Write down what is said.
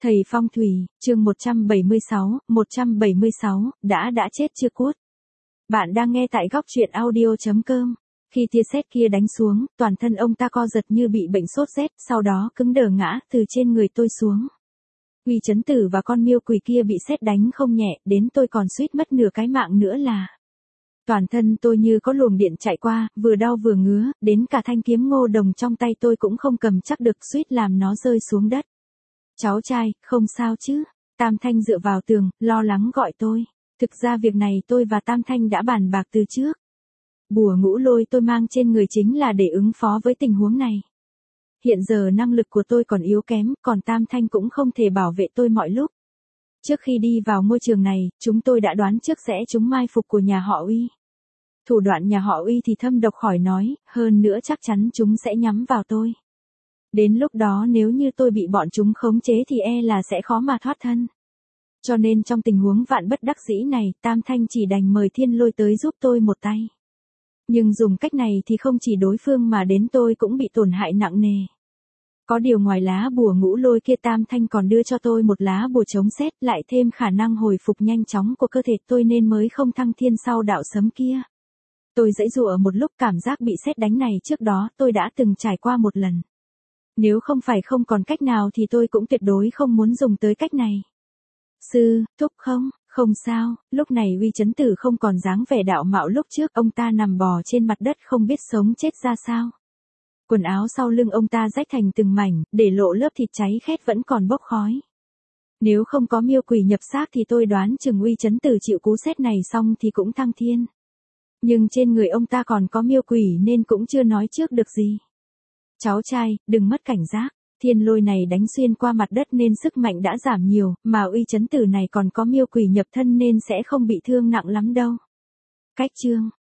Thầy phong thủy, chương 176, đã chết chưa cút. Bạn đang nghe tại góc truyện audio.com. Khi tia sét kia đánh xuống, toàn thân ông ta co giật như bị bệnh sốt rét, sau đó cứng đờ ngã từ trên người tôi xuống. Uy Chấn Tử và con miêu quỷ kia bị sét đánh không nhẹ, đến tôi còn suýt mất nửa cái mạng nữa là. Toàn thân tôi như có luồng điện chạy qua, vừa đau vừa ngứa, đến cả thanh kiếm ngô đồng trong tay tôi cũng không cầm chắc được, suýt làm nó rơi xuống đất. Cháu trai, không sao chứ? Tam Thanh dựa vào tường, lo lắng gọi tôi. Thực ra việc này tôi và Tam Thanh đã bàn bạc từ trước. Bùa ngũ lôi tôi mang trên người chính là để ứng phó với tình huống này. Hiện giờ năng lực của tôi còn yếu kém, còn Tam Thanh cũng không thể bảo vệ tôi mọi lúc. Trước khi đi vào môi trường này, chúng tôi đã đoán trước sẽ trúng mai phục của nhà họ Uy. Thủ đoạn nhà họ Uy thì thâm độc khỏi nói, hơn nữa chắc chắn chúng sẽ nhắm vào tôi. Đến lúc đó nếu như tôi bị bọn chúng khống chế thì là sẽ khó mà thoát thân. Cho nên trong tình huống vạn bất đắc dĩ này, Tam Thanh chỉ đành mời Thiên Lôi tới giúp tôi một tay. Nhưng dùng cách này thì không chỉ đối phương mà đến tôi cũng bị tổn hại nặng nề. Có điều ngoài lá bùa ngũ lôi kia, Tam Thanh còn đưa cho tôi một lá bùa chống sét, lại thêm khả năng hồi phục nhanh chóng của cơ thể tôi nên mới không thăng thiên sau đạo sấm kia. Tôi giãy giụa một lúc, cảm giác bị sét đánh này trước đó tôi đã từng trải qua một lần. Nếu không phải không còn cách nào thì tôi cũng tuyệt đối không muốn dùng tới cách này. Sư, thúc không sao, lúc này Uy Chấn Tử không còn dáng vẻ đạo mạo lúc trước, ông ta nằm bò trên mặt đất không biết sống chết ra sao. Quần áo sau lưng ông ta rách thành từng mảnh, để lộ lớp thịt cháy khét vẫn còn bốc khói. Nếu không có miêu quỷ nhập xác thì tôi đoán chừng Uy Chấn Tử chịu cú sét này xong thì cũng thăng thiên. Nhưng trên người ông ta còn có miêu quỷ nên cũng chưa nói trước được gì. Cháu trai, đừng mất cảnh giác. Thiên lôi này đánh xuyên qua mặt đất nên sức mạnh đã giảm nhiều, mà Uy Chấn Tử này còn có miêu quỷ nhập thân nên sẽ không bị thương nặng lắm đâu. Cách chương.